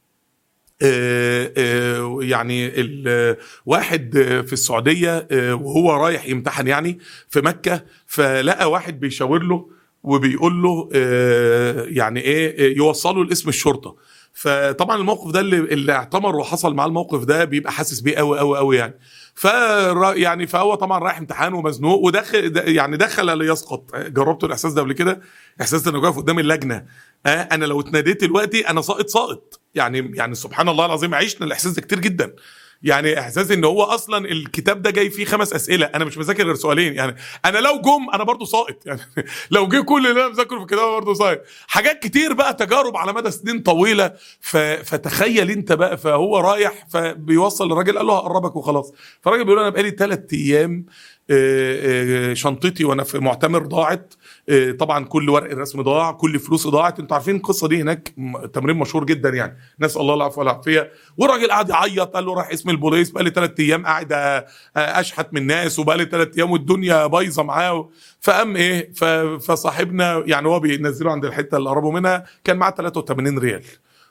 يعني الواحد في السعودية وهو رايح يمتحن يعني في مكة، فلقى واحد بيشاور له وبيقول له يعني ايه يوصله لاسم الشرطة. فطبعا الموقف ده اللي اعتمر وحصل معاه الموقف ده بيبقى حاسس بيه قوي قوي قوي يعني. يعني فهو طبعا رايح امتحان ومزنوق دخل ليسقط. جربتوا الاحساس ده قبل كده؟ احساس انك واقف قدام اللجنه. انا لو اتناديت دلوقتي انا ساقط يعني سبحان الله العظيم عشنا الاحساس ده كتير جدا. يعني احساس ان هو اصلا الكتاب ده جاي فيه 5 اسئله انا مش مذاكر غير سؤالين. يعني انا لو انا برضو ساقط يعني لو جه كل اللي انا مذاكره في الكتاب برضو ساقط. حاجات كتير بقى تجارب على مدى سنين طويله. فتخيل انت بقى. فهو رايح فبيوصل للراجل قال له هقربك وخلاص. فالراجل بيقول انا بقالي 3 ايام شنطتي وانا في معتمر ضاعت. طبعا كل ورق الرسم ضاع، كل فلوسي ضاعت. انتوا عارفين القصه دي هناك تمرين مشهور جدا يعني. نسال الله العفو والعافيه. والراجل قاعد يعيط قال له راح اسم البوليس بقالي 3 ايام قاعد اشحت من الناس وبقالي 3 ايام والدنيا بايظه معاه. فقام فصاحبنا يعني هو بينزله عند الحته اللي قربوا منها كان معاه 83 ريال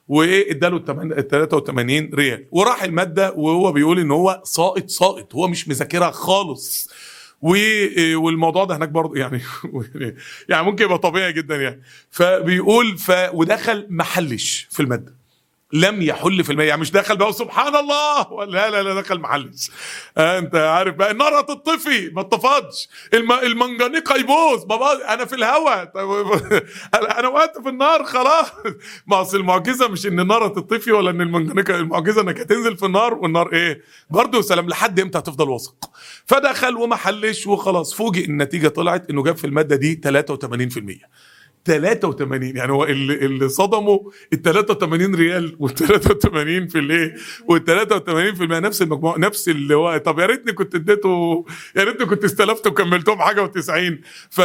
وايه اداله 83 ريال وراح الماده، وهو بيقول ان هو ساقط، هو مش مذاكرها خالص. والموضوع ده هناك برضه يعني يعني ممكن يبقى طبيعي جدا يعني. فبيقول ودخل محلش في الماده، لم يحل في المية، يعني مش دخل بقى سبحان الله، لا دخل محلش. انت عارف بقى النار هتطفي ما اتطفتش، المنجنيق هيبوظ بابا انا في الهواء انا وقت في النار خلاص. ما اصل المعجزه مش ان النار هتطفي ولا ان المنجنيق، المعجزه انك هتنزل في النار، والنار ايه برضه سلام لحد امتى هتفضل واثق. فدخل وما حلش وخلاص، فوجئ النتيجه طلعت انه جاب في الماده دي 83%. 83 يعني هو اللي صدمه ال 83 ريال وال 83 في الايه وال 83% نفس المجموع، نفس اللي هو طب يا ريتني كنت اديته، يا ريتني كنت استلفته وكملتهم حاجه و90.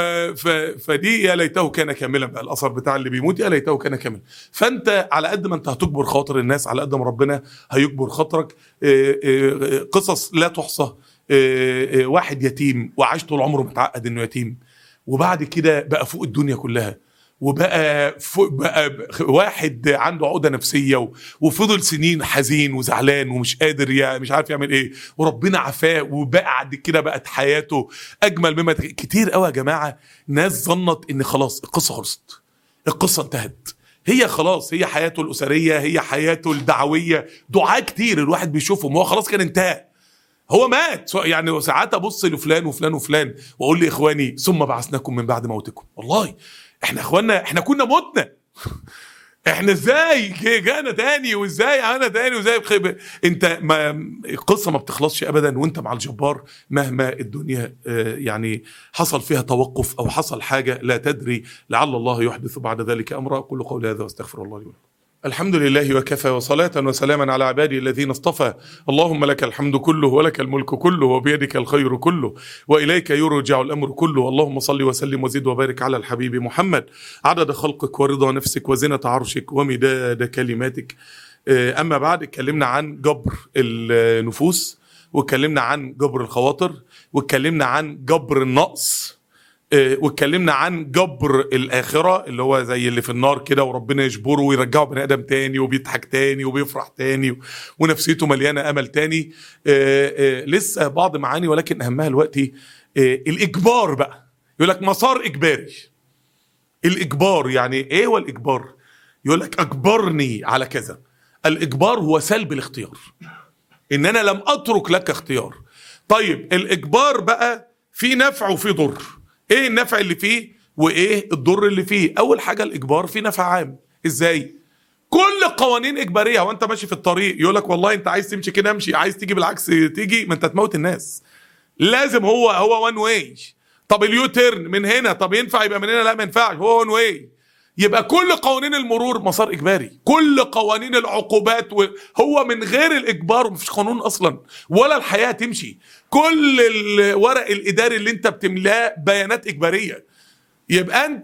فدي يا ليته كان كاملا بقى، الاثر بتاع اللي بيموت يا ليته كان كاملا. فانت على قد ما انت هتجبر خاطر الناس على قد ما ربنا هيجبر خاطرك. قصص لا تحصى. واحد يتيم وعاش طول عمره متعقد انه يتيم، وبعد كده بقى فوق الدنيا كلها، وبقى بقى واحد عنده عقدة نفسية وفضل سنين حزين وزعلان ومش قادر مش عارف يعمل ايه، وربنا عافاه وبقى بعد كده بقت حياته اجمل مما كتير قوي يا جماعة. ناس ظنت ان خلاص القصة خلصت، القصة انتهت، هي خلاص هي حياته الأسرية، هي حياته الدعوية، دعاء كتير الواحد بيشوفهم هو خلاص كان انتهى، هو مات. يعني ساعات ابص لفلان وفلان وفلان واقول لاخواني ثم بعثناكم من بعد موتكم. والله احنا اخواننا احنا كنا متنا احنا ازاي جانا تاني، وازاي عانا تاني، وازاي انت القصه ما بتخلصش ابدا وانت مع الجبار مهما الدنيا يعني حصل فيها توقف او حصل حاجه لا تدري، لعل الله يحدث بعد ذلك امرا. اقول قولي هذا واستغفر الله لي ولكم. الحمد لله وكفى، وصلاة وسلاما على عبادي الذين اصطفى. اللهم لك الحمد كله ولك الملك كله وبيدك الخير كله وإليك يرجع الأمر كله. اللهم صل وسلم وزد وبارك على الحبيب محمد عدد خلقك ورضا نفسك وزنة عرشك ومداد كلماتك. أما بعد، اتكلمنا عن جبر النفوس، واتكلمنا عن جبر الخواطر، واتكلمنا عن جبر النقص، واتكلمنا عن جبر الآخرة اللي هو زي اللي في النار كده وربنا يجبره ويرجعه بني آدم تاني وبيضحك تاني وبيفرح تاني ونفسيته مليانة أمل تاني. لسه بعض معاني ولكن أهمها الوقت الإجبار بقى. يقول لك مسار إجباري. الإجبار يعني إيه هو الإجبار؟ يقول لك أجبرني على كذا. الإجبار هو سلب الاختيار، إن أنا لم أترك لك اختيار. طيب الإجبار بقى فيه نفع وفيه ضر. ايه النفع اللي فيه وايه الضر اللي فيه؟ اول حاجة الاجبار فيه نفع عام. ازاي؟ كل قوانين اجبارية وانت ماشي في الطريق يقولك والله انت عايز تمشي كده امشي، عايز تيجي بالعكس تيجي، ما انت تموت الناس. لازم هو وان واي. طب اليو تيرن من هنا، طب ينفع يبقى من هنا؟ لا ما ينفعش، هو وان واي. يبقى كل قوانين المرور مسار اجباري، كل قوانين العقوبات هو من غير الاجبار مفيش قانون اصلا ولا الحياه تمشي. كل الورق الاداري اللي انت بتملاه بيانات اجباريه. يبقى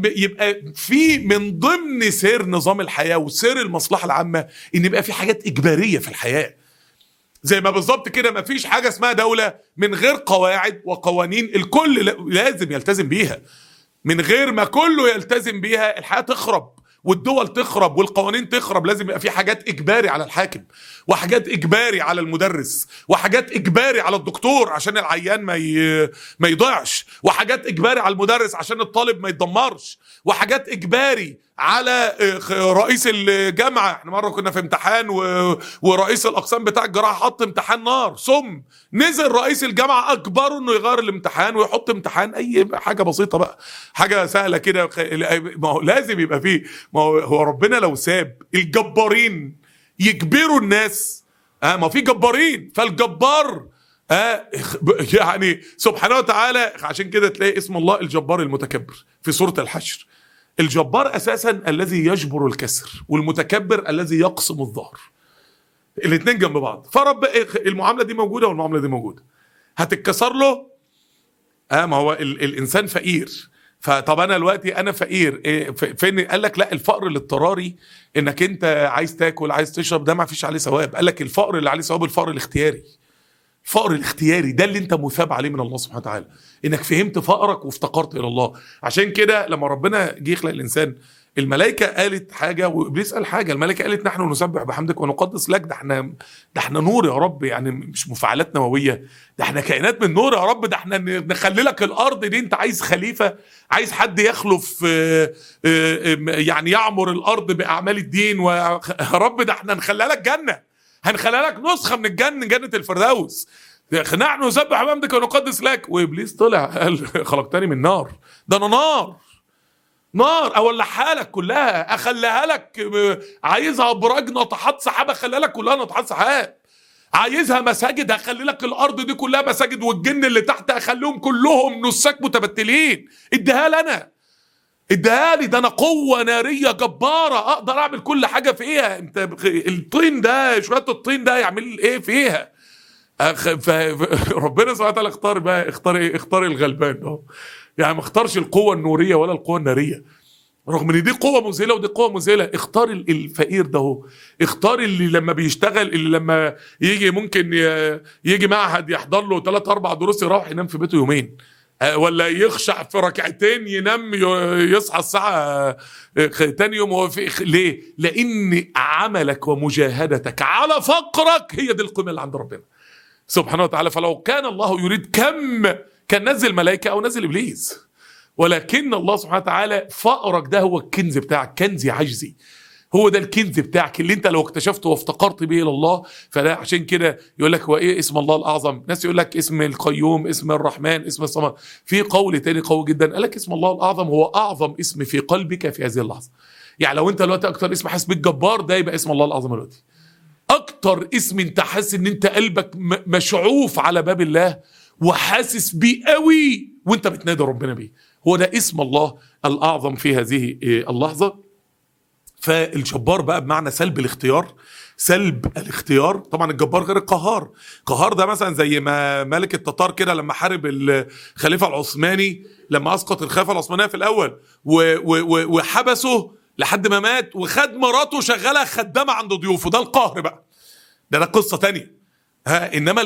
في من ضمن سير نظام الحياه وسير المصلحه العامه ان يبقى في حاجات اجباريه في الحياه. زي ما بالظبط كده مفيش حاجه اسمها دوله من غير قواعد وقوانين الكل لازم يلتزم بيها. من غير ما كله يلتزم بيها الحياة تخرب والدول تخرب والقوانين تخرب. لازم يبقى في حاجات إجباري على الحاكم، وحاجات إجباري على المدرس، وحاجات إجباري على الدكتور عشان العيان ما يضيعش، وحاجات إجباري على المدرس عشان الطالب ما يتدمرش، وحاجات إجباري على رئيس الجامعة. احنا مرة كنا في امتحان ورئيس الأقسام بتاع الجراحة حط امتحان نار سم، نزل رئيس الجامعة أجبره انه يغير الامتحان ويحط امتحان أي حاجة بسيطة بقى، حاجة سهلة كده. ما هو لازم يبقى فيه، ما هو ربنا لو ساب الجبارين يجبروا الناس، ما في جبارين، فالجبار يعني سبحانه وتعالى. عشان كده تلاقي اسم الله الجبار المتكبر في سورة الحشر. الجبار أساسا الذي يجبر الكسر، والمتكبر الذي يقسم الظهر. الاثنين جنب بعض. فرب المعاملة دي موجودة والمعاملة دي موجودة. هتتكسر له ما هو الإنسان فقير. فطب أنا دلوقتي أنا فقير فين؟ قال لك لا، الفقر الاضطراري إنك أنت عايز تاكل عايز تشرب ده ما فيش عليه ثواب. قال لك الفقر اللي عليه ثواب الفقر الاختياري. الفقر الاختياري ده اللي انت مثاب عليه من الله سبحانه وتعالى، انك فهمت فقرك وافتقرت الى الله. عشان كده لما ربنا جه يخلق الانسان الملائكة قالت حاجة وإبليس قال حاجة. الملائكة قالت نحن نسبح بحمدك ونقدس لك، ده احنا نور يا رب، يعني مش مفاعلات نووية، ده احنا كائنات من نور يا رب، ده احنا نخلي لك الأرض دي، انت عايز خليفة، عايز حد يخلف يعني يعمر الأرض بأعمال الدين، يا رب ده احنا نخليها لك جنة، هنخليها لك نسخة من الجنة، جنة الفردوس، نحن نسبح بحمدك ونقدس لك. وإبليس طلع قال خلقتني من نار، ده أنا نار اولعها لك كلها، اخليها لك عايزها ابراج ناطحات سحاب، اخليها لك كلها ناطحات سحاب، عايزها مساجد هخلي لك الارض دي كلها مساجد، والجن اللي تحت اخليهم كلهم نساك متبتلين، اديها لنا، اديها لي، ده انا قوه ناريه جباره اقدر اعمل كل حاجه فيها، انت الطين ده شويه الطين ده يعمل ايه فيها؟ ربنا سبحانه وتعالى اختار بقى، اختار الغلبان ده، يعني ما اختارش القوة النورية ولا القوة النارية، رغم ان دي قوة مذهلة ودي قوة مذهلة، اختار الفقير ده هو، اختار اللي لما بيشتغل، اللي لما يجي ممكن يجي معهد يحضر له 3-4 دروس يروح ينام في بيته يومين، ولا يخشع في ركعتين ينام يصحى الساعة تاني يوم هو في ليه؟ لأن عملك ومجاهدتك على فقرك هي دي القيمة اللي عند ربنا سبحانه وتعالى. فلو كان الله يريد كان نزل ملائكة أو نزل إبليس، ولكن الله سبحانه وتعالى فقرك ده هو الكنز بتاعك، كنز عجزي، هو ده الكنز بتاعك اللي انت لو اكتشفته وافتقرت به الى الله. فده عشان كده يقول لك هو ايه اسم الله الاعظم؟ ناس يقول لك اسم القيوم، اسم الرحمن، اسم الصمد. في قول تاني قوي جدا قال لك اسم الله الاعظم هو اعظم اسم في قلبك في هذه اللحظه. يعني لو انت دلوقتي اكتر اسم حاسس بيك جبار، ده يبقى اسم الله الاعظم دلوقتي. اكتر اسم انت حاسس ان انت قلبك مشعوف على باب الله وحاسس بيه قوي وانت بتنادي ربنا بيه، هو ده اسم الله الاعظم في هذه اللحظه. فالجبار بقى بمعنى سلب الاختيار. طبعا الجبار غير القهار. القهار ده مثلا زي ما ملك التتار كده لما حارب الخليفه العثماني، لما اسقط الخلافه العثمانيه في الاول وحبسه لحد ما مات، وخد مراته شغاله خدامه عند ضيوفه، ده القهر بقى، ده قصه تانية. انما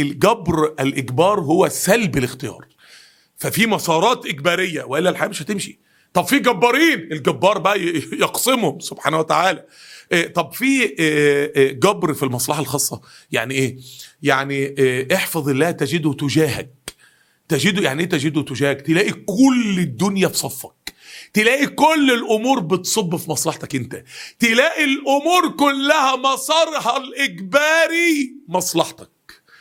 الاجبار هو سلب الاختيار. ففي مسارات اجباريه والا الحياه مش هتمشي. طب في جبارين، الجبار بقى يقسمهم سبحانه وتعالى. طب في جبر في المصلحه الخاصه، يعني ايه؟ يعني احفظ الله تجده تجاهك. تجده يعني ايه تجده تجاهك؟ تلاقي كل الدنيا في صفك، تلاقي كل الامور بتصب في مصلحتك انت، تلاقي الامور كلها مسارها الاجباري مصلحتك،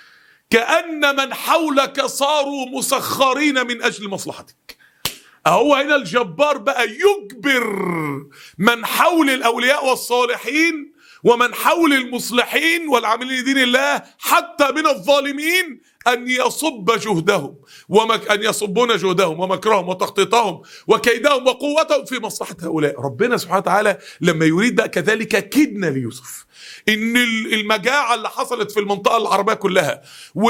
كأن من حولك صاروا مسخرين من اجل مصلحتك. هو هنا الجبار بقى يجبر من حول الأولياء والصالحين ومن حول المصلحين والعاملين لدين الله حتى من الظالمين أن يصب جهدهم أن يصبون جهدهم ومكرهم وتخطيطهم وكيدهم وقوتهم في مصلحة هؤلاء. ربنا سبحانه وتعالى لما يريد بقى كذلك كدنا ليوسف، إن المجاعة اللي حصلت في المنطقة العربية كلها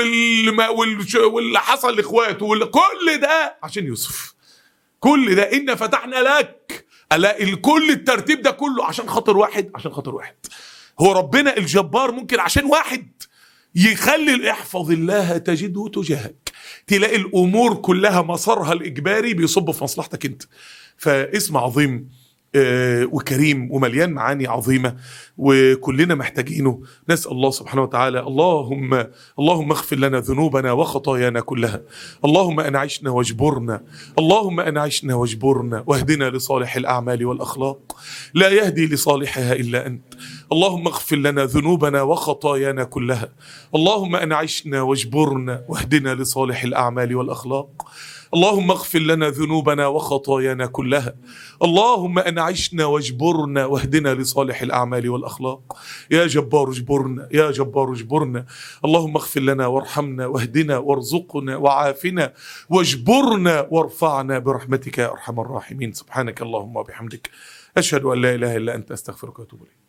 واللي حصل لإخواته كل ده عشان يوسف، كل ده إن فتحنا لك، كل الترتيب ده كله عشان خاطر واحد، عشان خاطر واحد. هو ربنا الجبار ممكن عشان واحد يخلي احفظ الله تجده تجاهك، تلاقي الأمور كلها مسارها الإجباري بيصب في مصلحتك انت. فاسم عظيم وكريم ومليان معاني عظيمة وكلنا محتاجينه. نسأل الله سبحانه وتعالى اللهم اغفر لنا ذنوبنا وخطايانا كلها، اللهم أنعشنا واجبرنا، اللهم أنعشنا واجبرنا واهدنا لصالح الأعمال والأخلاق، لا يهدي لصالحها إلا أنت. اللهم اغفر لنا ذنوبنا وخطايانا كلها، اللهم أنعشنا واجبرنا واهدنا لصالح الأعمال والأخلاق. اللهم اغفر لنا ذنوبنا وخطايانا كلها، اللهم أنعشنا واجبرنا واهدنا لصالح الأعمال والأخلاق. يا جبار اجبرنا، يا جبار اجبرنا. اللهم اغفر لنا وارحمنا واهدنا وارزقنا وعافنا واجبرنا وارفعنا برحمتك يا أرحم الراحمين. سبحانك اللهم وبحمدك، أشهد أن لا إله إلا أنت، أستغفرك وأتوب إليك.